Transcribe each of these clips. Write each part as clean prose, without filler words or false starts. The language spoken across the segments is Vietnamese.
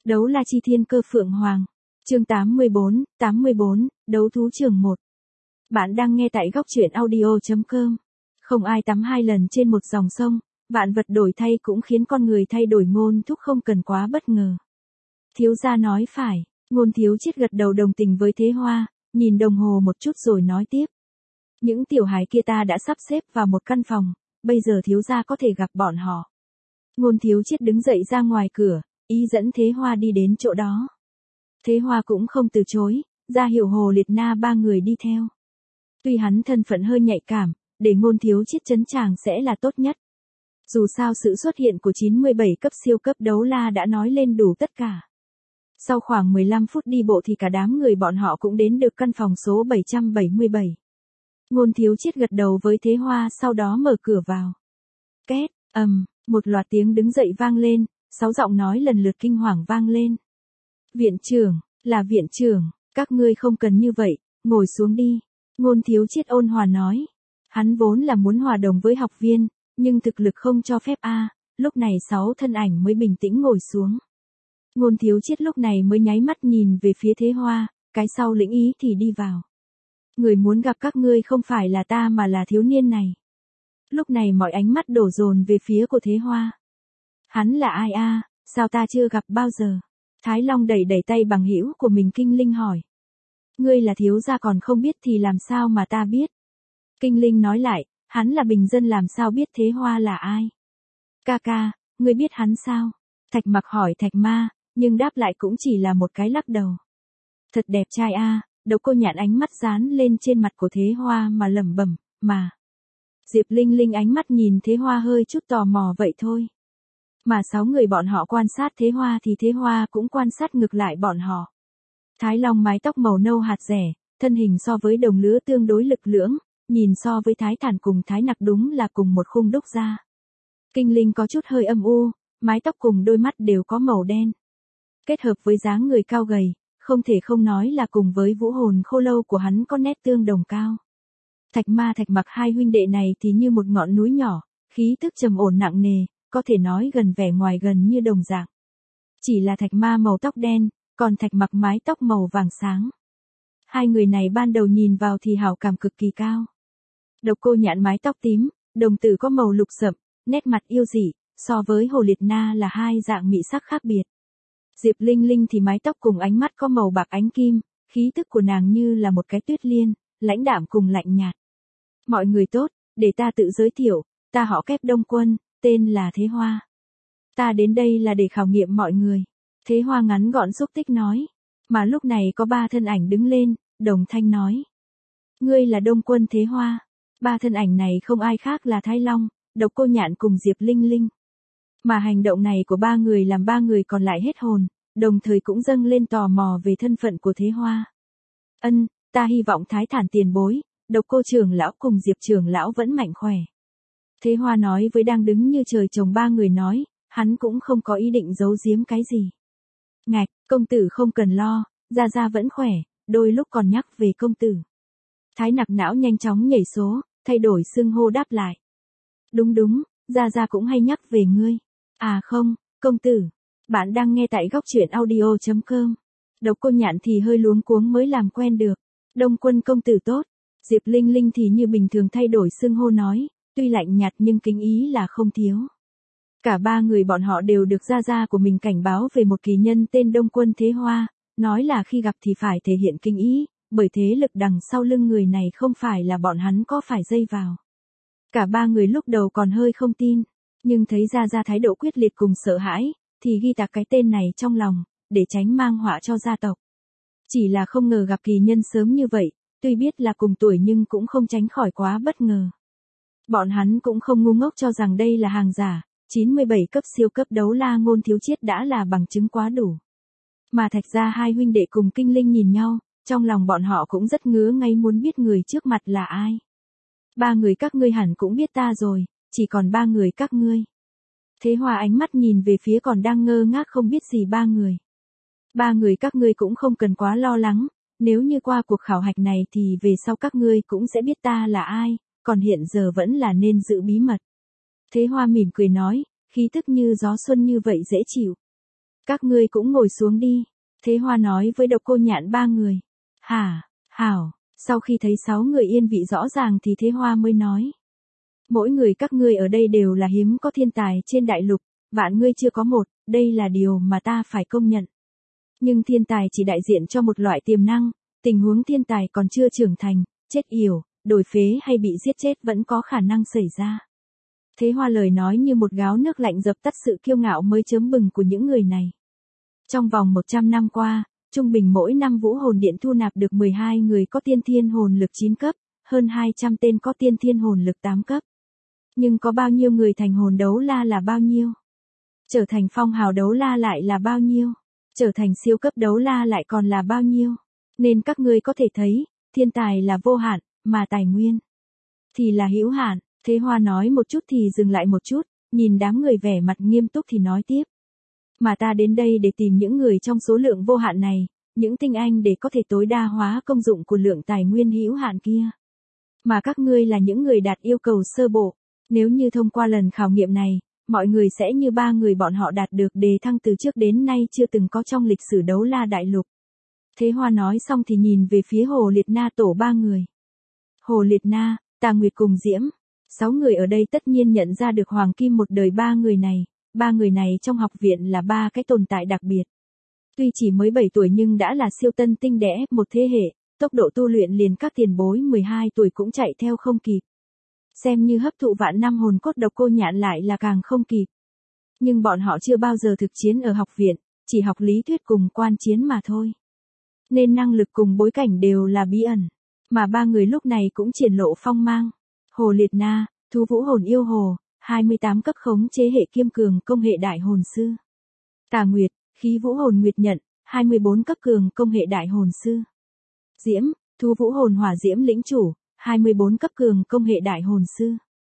Đấu la chi thiên cơ phượng hoàng. Chương 84, đấu thú trường 1. Bạn đang nghe tại góc truyện audio.com. Không ai tắm hai lần trên một dòng sông, vạn vật đổi thay cũng khiến con người thay đổi ngôn thúc không cần quá bất ngờ. Thiếu gia nói phải, Ngôn Thiếu Chiết gật đầu đồng tình với Thế Hoa, nhìn đồng hồ một chút rồi nói tiếp. Những tiểu hài kia ta đã sắp xếp vào một căn phòng, bây giờ thiếu gia có thể gặp bọn họ. Ngôn Thiếu Chiết đứng dậy ra ngoài cửa, ý dẫn Thế Hoa đi đến chỗ đó. Thế Hoa cũng không từ chối, ra hiệu Hồ Liệt Na ba người đi theo. Tuy hắn thân phận hơi nhạy cảm, để Ngôn Thiếu Chiết trấn tràng sẽ là tốt nhất. Dù sao sự xuất hiện của 97 cấp siêu cấp đấu la đã nói lên đủ tất cả. Sau khoảng 15 phút đi bộ thì cả đám người bọn họ cũng đến được căn phòng số 777. Ngôn Thiếu Chiết gật đầu với Thế Hoa sau đó mở cửa vào. Két, một loạt tiếng đứng dậy vang lên, 6 giọng nói lần lượt kinh hoàng vang lên. Viện trưởng, là viện trưởng, các ngươi không cần như vậy, ngồi xuống đi. Ngôn Thiếu Chiết ôn hòa nói. Hắn vốn là muốn hòa đồng với học viên, nhưng thực lực không cho phép lúc này 6 thân ảnh mới bình tĩnh ngồi xuống. Ngôn Thiếu Chiết lúc này mới nháy mắt nhìn về phía Thế Hoa, cái sau lĩnh ý thì đi vào. Người muốn gặp các ngươi không phải là ta mà là thiếu niên này. Lúc này mọi ánh mắt đổ dồn về phía của Thế Hoa. Hắn là ai sao ta chưa gặp bao giờ? Thái Long đẩy đẩy tay bằng hữu của mình Kinh Linh hỏi. Ngươi là thiếu gia còn không biết thì làm sao mà ta biết? Kinh Linh nói lại, hắn là bình dân làm sao biết Thế Hoa là ai? Ca ca, ngươi biết hắn sao? Thạch Mặc hỏi Thạch Ma, nhưng đáp lại cũng chỉ là một cái lắc đầu. Thật đẹp trai Độc Cô Nhạn ánh mắt dán lên trên mặt của Thế Hoa mà lẩm bẩm, mà. Diệp Linh Linh ánh mắt nhìn Thế Hoa hơi chút tò mò vậy thôi. Mà 6 người bọn họ quan sát Thế Hoa thì Thế Hoa cũng quan sát ngược lại bọn họ. Thái Long mái tóc màu nâu hạt rẻ, thân hình so với đồng lứa tương đối lực lưỡng, nhìn so với Thái Thản cùng Thái Nặc đúng là cùng một khung đúc ra. Kinh Linh có chút hơi âm u, mái tóc cùng đôi mắt đều có màu đen. Kết hợp với dáng người cao gầy, không thể không nói là cùng với vũ hồn khô lâu của hắn có nét tương đồng cao. Thạch Ma Thạch Mặc hai huynh đệ này thì như một ngọn núi nhỏ, khí tức trầm ổn nặng nề, có thể nói gần vẻ ngoài gần như đồng dạng. Chỉ là Thạch Ma màu tóc đen, còn Thạch Mặc mái tóc màu vàng sáng. Hai người này ban đầu nhìn vào thì hảo cảm cực kỳ cao. Độc Cô Nhạn mái tóc tím, đồng tử có màu lục sậm, nét mặt yêu dị, so với Hồ Liệt Na là hai dạng mỹ sắc khác biệt. Diệp Linh Linh thì mái tóc cùng ánh mắt có màu bạc ánh kim, khí tức của nàng như là một cái tuyết liên, lãnh đạm cùng lạnh nhạt. Mọi người tốt, để ta tự giới thiệu, ta họ Kép Đông Quân, tên là Thế Hoa. Ta đến đây là để khảo nghiệm mọi người. Thế Hoa ngắn gọn xúc tích nói. Mà lúc này có 3 thân ảnh đứng lên, đồng thanh nói. Ngươi là Đông Quân Thế Hoa. 3 thân ảnh này không ai khác là Thái Long, Độc Cô Nhạn cùng Diệp Linh Linh. Mà hành động này của 3 người làm 3 người còn lại hết hồn, đồng thời cũng dâng lên tò mò về thân phận của Thế Hoa. Ta hy vọng Thái Thản tiền bối, Độc Cô trưởng lão cùng Diệp trưởng lão vẫn mạnh khỏe. Thế Hoa nói với đang đứng như trời trồng 3 người nói, hắn cũng không có ý định giấu giếm cái gì. Ngạch, công tử không cần lo, Gia Gia vẫn khỏe, đôi lúc còn nhắc về công tử. Thái Nặc não nhanh chóng nhảy số, thay đổi xưng hô đáp lại. Đúng, Gia Gia cũng hay nhắc về ngươi. À không, công tử, bạn đang nghe tại góc truyện audio.com. Độc Cô Nhạn thì hơi luống cuống mới làm quen được. Đông Quân công tử tốt. Diệp Linh Linh thì như bình thường thay đổi xưng hô nói, tuy lạnh nhạt nhưng kính ý là không thiếu. Cả 3 người bọn họ đều được Gia Gia của mình cảnh báo về một kỳ nhân tên Đông Quân Thế Hoa, nói là khi gặp thì phải thể hiện kính ý, bởi thế lực đằng sau lưng người này không phải là bọn hắn có phải dây vào. Cả 3 người lúc đầu còn hơi không tin, nhưng thấy Gia Gia thái độ quyết liệt cùng sợ hãi, thì ghi tạc cái tên này trong lòng, để tránh mang họa cho gia tộc. Chỉ là không ngờ gặp kỳ nhân sớm như vậy, tuy biết là cùng tuổi nhưng cũng không tránh khỏi quá bất ngờ. Bọn hắn cũng không ngu ngốc cho rằng đây là hàng giả, 97 cấp siêu cấp đấu la Ngôn Thiếu Chiết đã là bằng chứng quá đủ. Mà Thạch gia hai huynh đệ cùng Kinh Linh nhìn nhau, trong lòng bọn họ cũng rất ngứa ngay muốn biết người trước mặt là ai. 3 người các ngươi hẳn cũng biết ta rồi, chỉ còn 3 người các ngươi. Thế Hoa ánh mắt nhìn về phía còn đang ngơ ngác không biết gì 3 người. 3 người các ngươi cũng không cần quá lo lắng, nếu như qua cuộc khảo hạch này thì về sau các ngươi cũng sẽ biết ta là ai, còn hiện giờ vẫn là nên giữ bí mật. Thế Hoa mỉm cười nói, khí tức như gió xuân như vậy dễ chịu. Các ngươi cũng ngồi xuống đi. Thế Hoa nói với Độc Cô Nhạn ba người. Hả, hảo, sau khi thấy 6 người yên vị rõ ràng thì Thế Hoa mới nói. Mỗi người các ngươi ở đây đều là hiếm có thiên tài trên đại lục, vạn ngươi chưa có một, đây là điều mà ta phải công nhận. Nhưng thiên tài chỉ đại diện cho một loại tiềm năng, tình huống thiên tài còn chưa trưởng thành, chết yểu, đổi phế hay bị giết chết vẫn có khả năng xảy ra. Thế Hoa lời nói như một gáo nước lạnh dập tắt sự kiêu ngạo mới chớm bừng của những người này. Trong vòng 100 năm qua, trung bình mỗi năm Vũ Hồn Điện thu nạp được 12 người có tiên thiên hồn lực 9 cấp, hơn 200 tên có tiên thiên hồn lực 8 cấp. Nhưng có bao nhiêu người thành hồn đấu la là bao nhiêu? Trở thành phong hào đấu la lại là bao nhiêu? Trở thành siêu cấp đấu la lại còn là bao nhiêu? Nên các ngươi có thể thấy, thiên tài là vô hạn, mà tài nguyên thì là hữu hạn. Thế Hoa nói một chút thì dừng lại một chút, nhìn đám người vẻ mặt nghiêm túc thì nói tiếp. Mà ta đến đây để tìm những người trong số lượng vô hạn này, những tinh anh để có thể tối đa hóa công dụng của lượng tài nguyên hữu hạn kia. Mà các ngươi là những người đạt yêu cầu sơ bộ, nếu như thông qua lần khảo nghiệm này, mọi người sẽ như 3 người bọn họ đạt được đề thăng từ trước đến nay chưa từng có trong lịch sử đấu la đại lục. Thế Hoa nói xong thì nhìn về phía Hồ Liệt Na tổ 3 người. Hồ Liệt Na, Tà Nguyệt cùng Diễm. 6 người ở đây tất nhiên nhận ra được Hoàng Kim một đời 3 người này. 3 người này trong học viện là 3 cái tồn tại đặc biệt. Tuy chỉ mới 7 tuổi nhưng đã là siêu tân tinh đẻ một thế hệ, tốc độ tu luyện liền các tiền bối 12 tuổi cũng chạy theo không kịp. Xem như hấp thụ vạn năm hồn cốt Độc Cô Nhạn lại là càng không kịp. Nhưng bọn họ chưa bao giờ thực chiến ở học viện, chỉ học lý thuyết cùng quan chiến mà thôi. Nên năng lực cùng bối cảnh đều là bí ẩn, mà 3 người lúc này cũng triển lộ phong mang. Hồ Liệt Na, Thú Vũ Hồn Yêu Hồ, 28 cấp khống chế hệ kiêm cường công hệ đại hồn sư. Tà Nguyệt, Khí Vũ Hồn Nguyệt Nhận, 24 cấp cường công hệ đại hồn sư. Diễm, Thú Vũ Hồn Hỏa Diễm Lĩnh Chủ, 24 cấp cường công hệ đại hồn sư.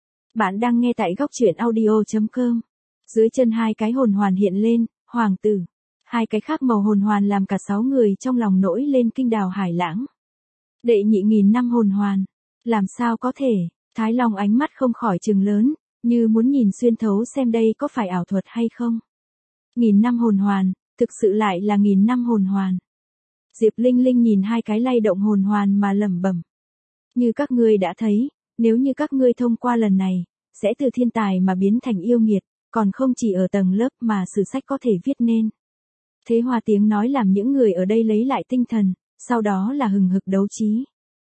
Bạn đang nghe tại góc truyện audio.com. Dưới chân 2 cái hồn hoàn hiện lên, hoàng tử. 2 cái khác màu hồn hoàn làm cả 6 người trong lòng nổi lên kinh đào hải lãng. Đệ nhị 1000 năm hồn hoàn. Làm sao có thể? Thái Long ánh mắt không khỏi trừng lớn, như muốn nhìn xuyên thấu xem đây có phải ảo thuật hay không. 1000 năm hồn hoàn, thực sự lại là 1000 năm hồn hoàn. Diệp Linh Linh nhìn 2 cái lay động hồn hoàn mà lẩm bẩm. Như các ngươi đã thấy, nếu như các ngươi thông qua lần này, sẽ từ thiên tài mà biến thành yêu nghiệt, còn không chỉ ở tầng lớp mà sử sách có thể viết nên. Thế Hoa tiếng nói làm những người ở đây lấy lại tinh thần, sau đó là hừng hực đấu trí.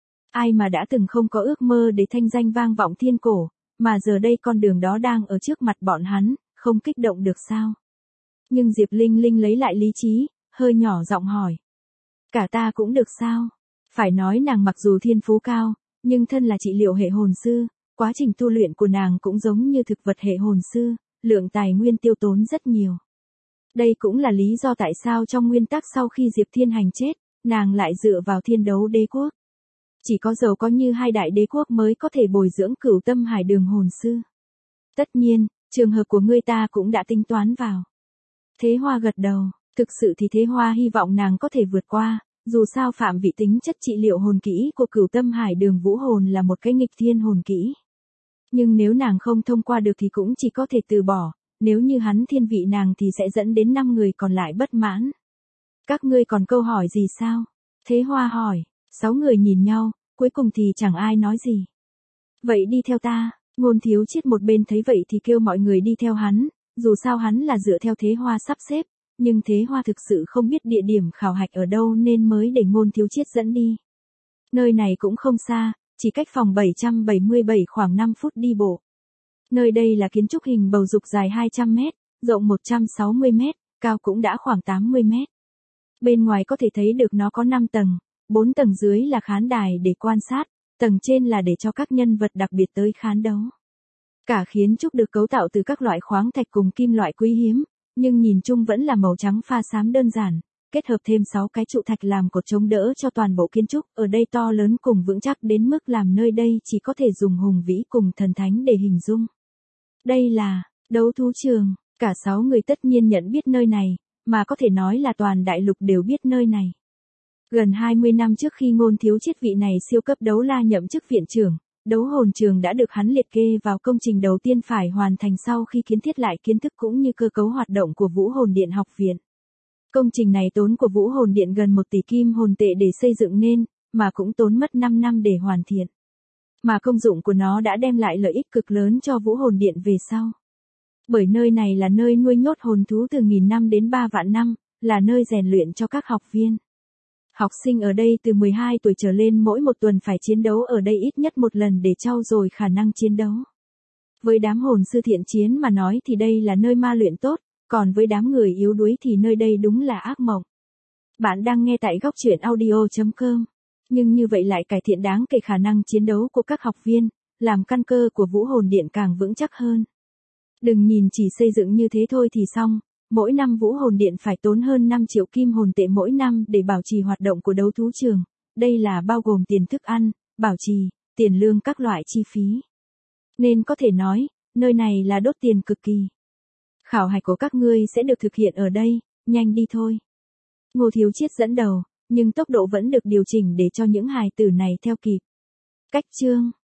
Ai mà đã từng không có ước mơ để thanh danh vang vọng thiên cổ, mà giờ đây con đường đó đang ở trước mặt bọn hắn, không kích động được sao? Nhưng Diệp Linh Linh lấy lại lý trí, hơi nhỏ giọng hỏi. Cả ta cũng được sao? Phải nói nàng mặc dù thiên phú cao, nhưng thân là trị liệu hệ hồn sư, quá trình tu luyện của nàng cũng giống như thực vật hệ hồn sư, lượng tài nguyên tiêu tốn rất nhiều. Đây cũng là lý do tại sao trong nguyên tắc sau khi Diệp Thiên Hành chết, nàng lại dựa vào Thiên Đấu Đế Quốc. Chỉ có giàu có như 2 đại đế quốc mới có thể bồi dưỡng Cửu Tâm Hải Đường hồn sư. Tất nhiên, trường hợp của ngươi ta cũng đã tính toán vào. Thế Hoa gật đầu, thực sự thì Thế Hoa hy vọng nàng có thể vượt qua, dù sao phạm vị tính chất trị liệu hồn kỹ của Cửu Tâm Hải Đường Vũ Hồn là một cái nghịch thiên hồn kỹ. Nhưng nếu nàng không thông qua được thì cũng chỉ có thể từ bỏ, nếu như hắn thiên vị nàng thì sẽ dẫn đến 5 người còn lại bất mãn. Các ngươi còn câu hỏi gì sao? Thế Hoa hỏi, 6 người nhìn nhau, cuối cùng thì chẳng ai nói gì. Vậy đi theo ta, Ngôn Thiếu Chiết một bên thấy vậy thì kêu mọi người đi theo hắn, dù sao hắn là dựa theo Thế Hoa sắp xếp, nhưng Thế Hoa thực sự không biết địa điểm khảo hạch ở đâu nên mới để Ngôn Thiếu Chiết dẫn đi. Nơi này cũng không xa, chỉ cách phòng 777 khoảng 5 phút đi bộ. Nơi đây là kiến trúc hình bầu dục dài 200 mét, rộng 160 mét, cao cũng đã khoảng 80 mét. Bên ngoài có thể thấy được nó có 5 tầng, 4 tầng dưới là khán đài để quan sát, tầng trên là để cho các nhân vật đặc biệt tới khán đấu. Cả kiến trúc được cấu tạo từ các loại khoáng thạch cùng kim loại quý hiếm, nhưng nhìn chung vẫn là màu trắng pha xám đơn giản, kết hợp thêm 6 cái trụ thạch làm cột chống đỡ cho toàn bộ kiến trúc, ở đây to lớn cùng vững chắc đến mức làm nơi đây chỉ có thể dùng hùng vĩ cùng thần thánh để hình dung. Đây là đấu thú trường, cả 6 người tất nhiên nhận biết nơi này, mà có thể nói là toàn đại lục đều biết nơi này. Gần 20 năm trước khi Ngôn Thiếu Chiết vị này siêu cấp đấu la nhậm chức viện trưởng, đấu hồn trường đã được hắn liệt kê vào công trình đầu tiên phải hoàn thành sau khi kiến thiết lại kiến thức cũng như cơ cấu hoạt động của Vũ Hồn Điện học viện. Công trình này tốn của Vũ Hồn Điện gần 1 tỷ kim hồn tệ để xây dựng nên, mà cũng tốn mất 5 năm để hoàn thiện. Mà công dụng của nó đã đem lại lợi ích cực lớn cho Vũ Hồn Điện về sau. Bởi nơi này là nơi nuôi nhốt hồn thú từ 1000 năm đến 3 vạn năm, là nơi rèn luyện cho các học viên. Học sinh ở đây từ 12 tuổi trở lên mỗi một tuần phải chiến đấu ở đây ít nhất một lần để trau dồi khả năng chiến đấu. Với đám hồn sư thiện chiến mà nói thì đây là nơi ma luyện tốt, còn với đám người yếu đuối thì nơi đây đúng là ác mộng. Bạn đang nghe tại góc truyện audio.com. Nhưng như vậy lại cải thiện đáng kể khả năng chiến đấu của các học viên, làm căn cơ của Vũ Hồn Điện càng vững chắc hơn. Đừng nhìn chỉ xây dựng như thế thôi thì xong, mỗi năm Vũ Hồn Điện phải tốn hơn 5 triệu kim hồn tệ mỗi năm để bảo trì hoạt động của đấu thú trường. Đây là bao gồm tiền thức ăn, bảo trì, tiền lương các loại chi phí. Nên có thể nói, nơi này là đốt tiền cực kỳ. Khảo hạch của các ngươi sẽ được thực hiện ở đây, nhanh đi thôi. Ngô Thiếu Chiết dẫn đầu, nhưng tốc độ vẫn được điều chỉnh để cho những hài tử này theo kịp. Cách chương